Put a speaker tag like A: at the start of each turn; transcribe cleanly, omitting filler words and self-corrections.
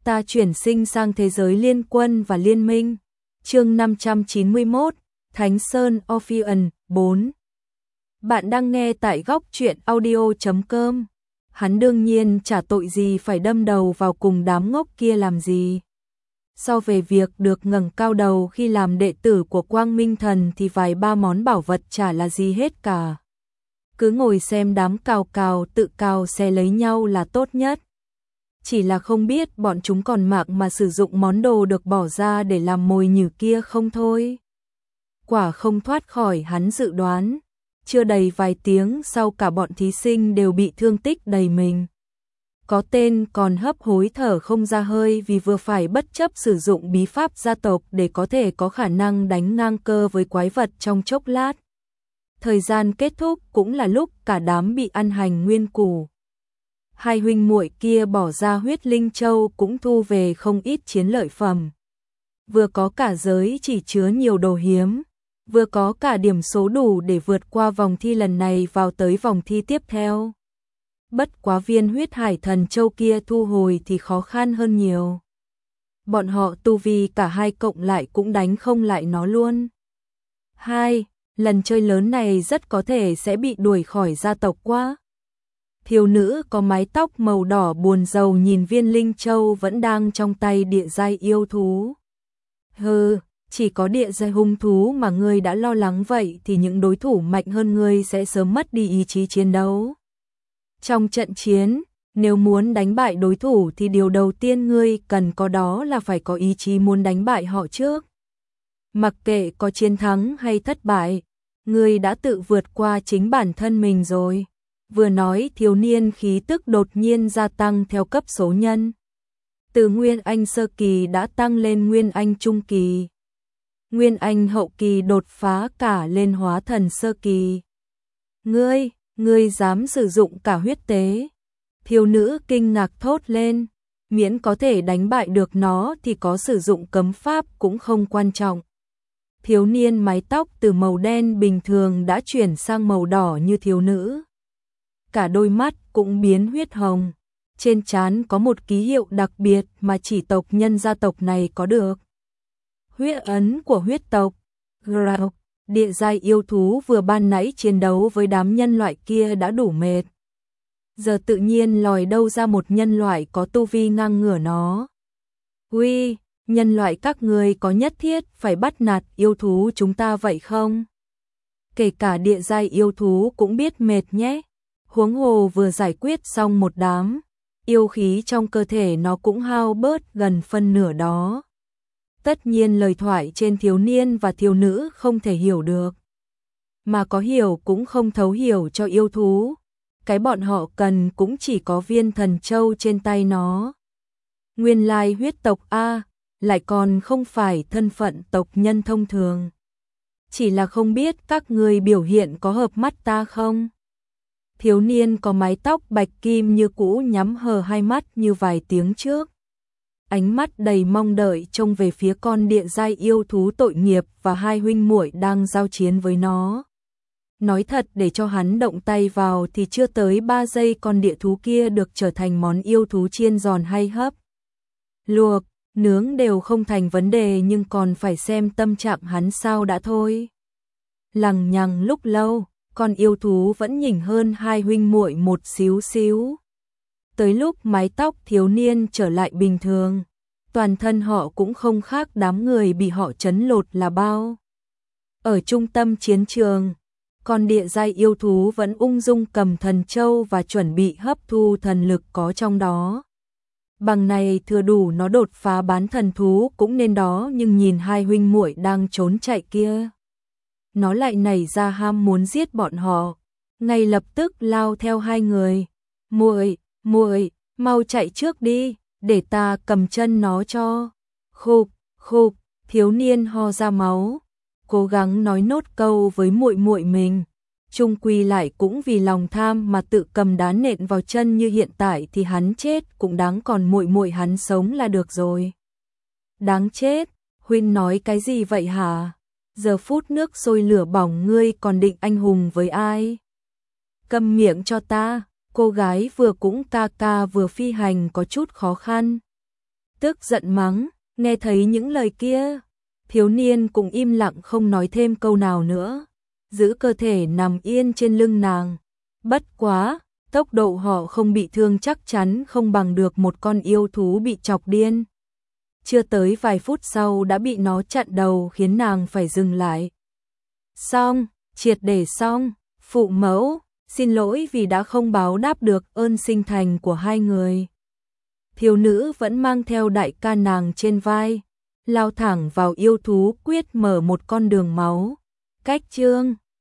A: Ta chuyển sinh sang thế giới liên quân và liên minh. Chương 591, Thánh Sơn Ophion 4. Bạn đang nghe tại góc truyện audio.com. Hắn đương nhiên chả tội gì phải đâm đầu vào cùng đám ngốc kia làm gì. So về việc được ngẩng cao đầu khi làm đệ tử của Quang Minh Thần thì vài ba món bảo vật chả là gì hết cả. Cứ ngồi xem đám cào cào tự cào xé lấy nhau là tốt nhất. Chỉ là không biết bọn chúng còn mạng mà sử dụng món đồ được bỏ ra để làm mồi nhử kia không thôi. Quả không thoát khỏi hắn dự đoán. Chưa đầy vài tiếng sau cả bọn thí sinh đều bị thương tích đầy mình. Có tên còn hấp hối thở không ra hơi vì vừa phải bất chấp sử dụng bí pháp gia tộc để có thể có khả năng đánh ngang cơ với quái vật trong chốc lát. Thời gian kết thúc cũng là lúc cả đám bị ăn hành nguyên củ. Hai huynh muội kia bỏ ra huyết linh châu cũng thu về không ít chiến lợi phẩm. Vừa có cả giới chỉ chứa nhiều đồ hiếm, vừa có cả điểm số đủ để vượt qua vòng thi lần này vào tới vòng thi tiếp theo. Bất quá viên huyết hải thần châu kia thu hồi thì khó khăn hơn nhiều. Bọn họ tu vi cả hai cộng lại cũng đánh không lại nó luôn. Lần chơi lớn này rất có thể sẽ bị đuổi khỏi gia tộc quá. Thiếu nữ có mái tóc màu đỏ buồn rầu nhìn viên linh châu vẫn đang trong tay địa giai yêu thú. Hừ, chỉ có địa giai hung thú mà ngươi đã lo lắng vậy thì những đối thủ mạnh hơn ngươi sẽ sớm mất đi ý chí chiến đấu. Trong trận chiến, nếu muốn đánh bại đối thủ thì điều đầu tiên ngươi cần có đó là phải có ý chí muốn đánh bại họ trước. Mặc kệ có chiến thắng hay thất bại, ngươi đã tự vượt qua chính bản thân mình rồi. Vừa nói thiếu niên khí tức đột nhiên gia tăng theo cấp số nhân. Từ Nguyên Anh sơ kỳ đã tăng lên Nguyên Anh trung kỳ. Nguyên Anh hậu kỳ đột phá cả lên hóa thần sơ kỳ. Ngươi dám sử dụng cả huyết tế. Thiếu nữ kinh ngạc thốt lên. Miễn có thể đánh bại được nó thì có sử dụng cấm pháp cũng không quan trọng. Thiếu niên mái tóc từ màu đen bình thường đã chuyển sang màu đỏ như thiếu nữ. Cả đôi mắt cũng biến huyết hồng. Trên trán có một ký hiệu đặc biệt mà chỉ tộc nhân gia tộc này có được. Huyết ấn của huyết tộc. Grau, địa giai yêu thú vừa ban nãy chiến đấu với đám nhân loại kia đã đủ mệt. Giờ tự nhiên lòi đâu ra một nhân loại có tu vi ngang ngửa nó. Uy, nhân loại các ngươi có nhất thiết phải bắt nạt yêu thú chúng ta vậy không? Kể cả địa giai yêu thú cũng biết mệt nhé. Huống hồ vừa giải quyết xong một đám, yêu khí trong cơ thể nó cũng hao bớt gần phân nửa đó. Tất nhiên lời thoại trên thiếu niên và thiếu nữ không thể hiểu được. Mà có hiểu cũng không thấu hiểu cho yêu thú. Cái bọn họ cần cũng chỉ có viên thần châu trên tay nó. Nguyên lai huyết tộc A, lại còn không phải thân phận tộc nhân thông thường. Chỉ là không biết các người biểu hiện có hợp mắt ta không? Thiếu niên có mái tóc bạch kim như cũ nhắm hờ hai mắt như vài tiếng trước. Ánh mắt đầy mong đợi trông về phía con địa giai yêu thú tội nghiệp và hai huynh muội đang giao chiến với nó. Nói thật để cho hắn động tay vào thì chưa tới 3 giây con địa thú kia được trở thành món yêu thú chiên giòn hay hấp. Luộc, nướng đều không thành vấn đề nhưng còn phải xem tâm trạng hắn sao đã thôi. Lằng nhằng lúc lâu. Con yêu thú vẫn nhỉnh hơn hai huynh muội một xíu xíu. Tới lúc mái tóc thiếu niên trở lại bình thường, toàn thân họ cũng không khác đám người bị họ trấn lột là bao. Ở trung tâm chiến trường, con địa giai yêu thú vẫn ung dung cầm thần châu và chuẩn bị hấp thu thần lực có trong đó. Bằng này thừa đủ nó đột phá bán thần thú cũng nên đó, nhưng nhìn hai huynh muội đang trốn chạy kia. Nó lại nảy ra ham muốn giết bọn họ, ngay lập tức lao theo hai người. Muội, mau chạy trước đi, để ta cầm chân nó cho. Khục, thiếu niên ho ra máu, cố gắng nói nốt câu với muội muội mình. Chung quy lại cũng vì lòng tham mà tự cầm đá nện vào chân như hiện tại thì hắn chết cũng đáng, còn muội muội hắn sống là được rồi. Đáng chết, huynh nói cái gì vậy hả? Giờ phút nước sôi lửa bỏng ngươi còn định anh hùng với ai? Câm miệng cho ta, cô gái vừa cũng ca ca vừa phi hành có chút khó khăn. tức giận mắng, nghe thấy những lời kia. Thiếu niên cũng im lặng không nói thêm câu nào nữa, giữ cơ thể nằm yên trên lưng nàng. Bất quá, tốc độ họ không bị thương chắc chắn không bằng được một con yêu thú bị chọc điên. Chưa tới vài phút sau đã bị nó chặn đầu khiến nàng phải dừng lại. Xong, triệt để xong, phụ mẫu, xin lỗi vì đã không báo đáp được ơn sinh thành của hai người. Thiếu nữ vẫn mang theo đại ca nàng trên vai, lao thẳng vào yêu thú quyết mở một con đường máu. Cách chương